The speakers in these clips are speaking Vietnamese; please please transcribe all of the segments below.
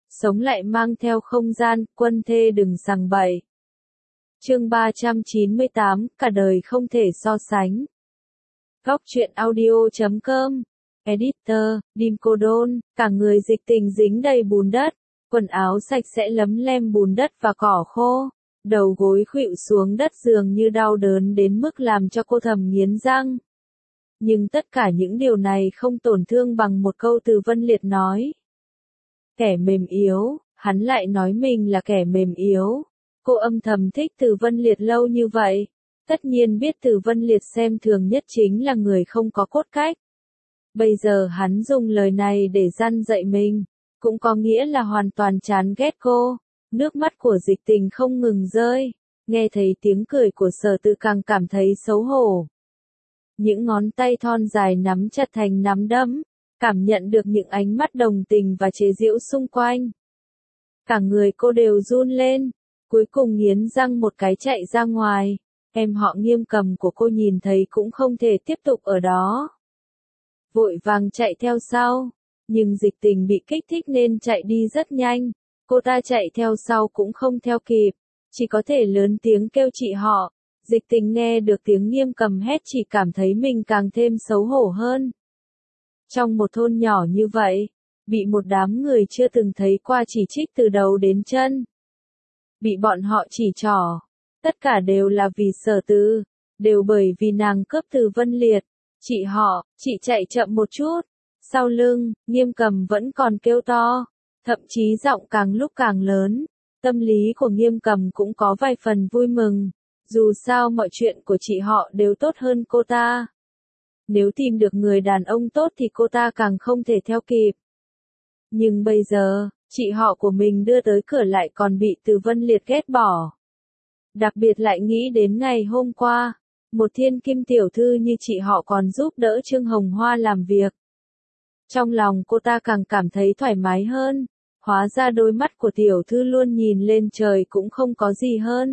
sống lại mang theo không gian, quân thê đừng sằng bậy. Chương 398, cả đời không thể so sánh. Góc truyện audio.com. Editor, Dim Cô Đôn, cả người Dịch Tình dính đầy bùn đất, quần áo sạch sẽ lấm lem bùn đất và cỏ khô, đầu gối khuỵu xuống đất dường như đau đớn đến mức làm cho cô thầm nghiến răng. Nhưng tất cả những điều này không tổn thương bằng một câu từ Vân Liệt nói. Kẻ mềm yếu, hắn lại nói mình là kẻ mềm yếu. Cô âm thầm thích Từ Vân Liệt lâu như vậy, tất nhiên biết Từ Vân Liệt xem thường nhất chính là người không có cốt cách. Bây giờ hắn dùng lời này để răn dạy mình, cũng có nghĩa là hoàn toàn chán ghét cô. Nước mắt của Dịch Tình không ngừng rơi, nghe thấy tiếng cười của Sở Tự càng cảm thấy xấu hổ. Những ngón tay thon dài nắm chặt thành nắm đấm, cảm nhận được những ánh mắt đồng tình và chế giễu xung quanh. Cả người cô đều run lên, cuối cùng nghiến răng một cái chạy ra ngoài. Em họ Nghiêm Cầm của cô nhìn thấy cũng không thể tiếp tục ở đó, vội vàng chạy theo sau, nhưng Dịch Tình bị kích thích nên chạy đi rất nhanh. Cô ta chạy theo sau cũng không theo kịp, chỉ có thể lớn tiếng kêu chị họ. Dịch Tình nghe được tiếng Nghiêm Cầm hét chỉ cảm thấy mình càng thêm xấu hổ hơn. Trong một thôn nhỏ như vậy, bị một đám người chưa từng thấy qua chỉ trích từ đầu đến chân. Bị bọn họ chỉ trỏ, tất cả đều là vì Sở Từ, đều bởi vì nàng cướp Từ Vân Liệt. Chị họ, chị chạy chậm một chút. Sau lưng, Nghiêm Cầm vẫn còn kêu to, thậm chí giọng càng lúc càng lớn. Tâm lý của Nghiêm Cầm cũng có vài phần vui mừng, dù sao mọi chuyện của chị họ đều tốt hơn cô ta. Nếu tìm được người đàn ông tốt thì cô ta càng không thể theo kịp. Nhưng bây giờ, chị họ của mình đưa tới cửa lại còn bị Từ Vân Liệt ghét bỏ. Đặc biệt lại nghĩ đến ngày hôm qua, một thiên kim tiểu thư như chị họ còn giúp đỡ Trương Hồng Hoa làm việc. Trong lòng cô ta càng cảm thấy thoải mái hơn, hóa ra đôi mắt của tiểu thư luôn nhìn lên trời cũng không có gì hơn.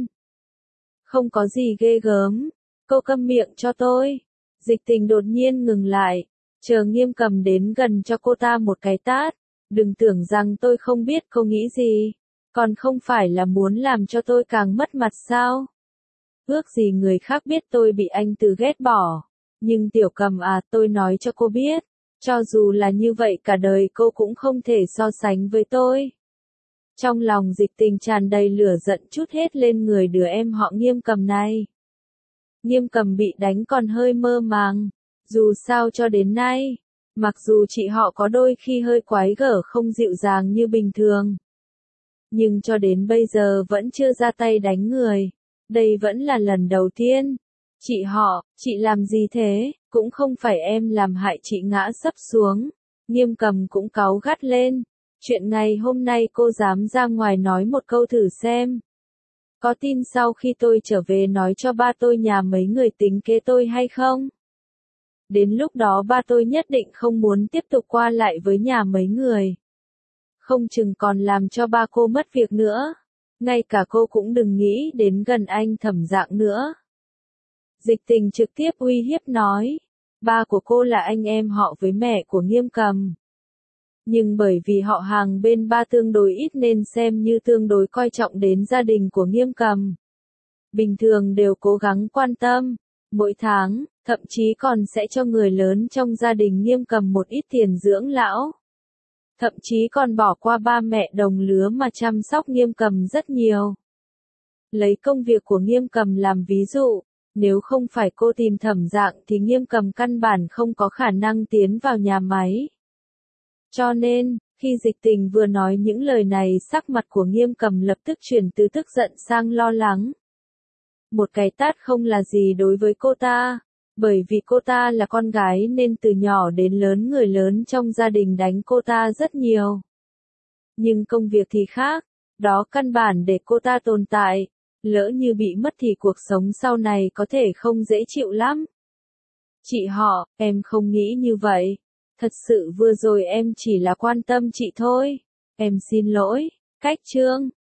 Không có gì ghê gớm, cô câm miệng cho tôi. Dịch Tình đột nhiên ngừng lại, chờ Nghiêm Cầm đến gần cho cô ta một cái tát. Đừng tưởng rằng tôi không biết cô nghĩ gì, còn không phải là muốn làm cho tôi càng mất mặt sao? Ước gì người khác biết tôi bị anh Từ ghét bỏ. Nhưng Tiểu Cầm à, tôi nói cho cô biết, cho dù là như vậy cả đời cô cũng không thể so sánh với tôi. Trong lòng Dịch Tình tràn đầy lửa giận trút hết lên người đứa em họ Nghiêm Cầm này. Nghiêm Cầm bị đánh còn hơi mơ màng, dù sao cho đến nay, mặc dù chị họ có đôi khi hơi quái gở không dịu dàng như bình thường, nhưng cho đến bây giờ vẫn chưa ra tay đánh người. Đây vẫn là lần đầu tiên. Chị họ, chị làm gì thế? Cũng không phải em làm hại chị ngã sấp xuống. Nghiêm Cầm cũng cáu gắt lên. Chuyện ngày hôm nay cô dám ra ngoài nói một câu thử xem. Có tin sau khi tôi trở về nói cho ba tôi nhà mấy người tính kế tôi hay không? Đến lúc đó ba tôi nhất định không muốn tiếp tục qua lại với nhà mấy người. Không chừng còn làm cho ba cô mất việc nữa. Ngay cả cô cũng đừng nghĩ đến gần anh Thẩm Dạng nữa. Dịch Tình trực tiếp uy hiếp nói. Ba của cô là anh em họ với mẹ của Nghiêm Cầm. Nhưng bởi vì họ hàng bên ba tương đối ít nên xem như tương đối coi trọng đến gia đình của Nghiêm Cầm. Bình thường đều cố gắng quan tâm. Mỗi tháng, thậm chí còn sẽ cho người lớn trong gia đình Nghiêm Cầm một ít tiền dưỡng lão. Thậm chí còn bỏ qua ba mẹ đồng lứa mà chăm sóc Nghiêm Cầm rất nhiều. Lấy công việc của Nghiêm Cầm làm ví dụ, nếu không phải cô tìm Thẩm Dạng thì Nghiêm Cầm căn bản không có khả năng tiến vào nhà máy. Cho nên, khi Dịch Tình vừa nói những lời này sắc mặt của Nghiêm Cầm lập tức chuyển từ tức giận sang lo lắng. Một cái tát không là gì đối với cô ta. Bởi vì cô ta là con gái nên từ nhỏ đến lớn người lớn trong gia đình đánh cô ta rất nhiều. Nhưng công việc thì khác, đó căn bản để cô ta tồn tại, lỡ như bị mất thì cuộc sống sau này có thể không dễ chịu lắm. Chị họ, em không nghĩ như vậy. Thật sự vừa rồi em chỉ là quan tâm chị thôi. Em xin lỗi. Cách chương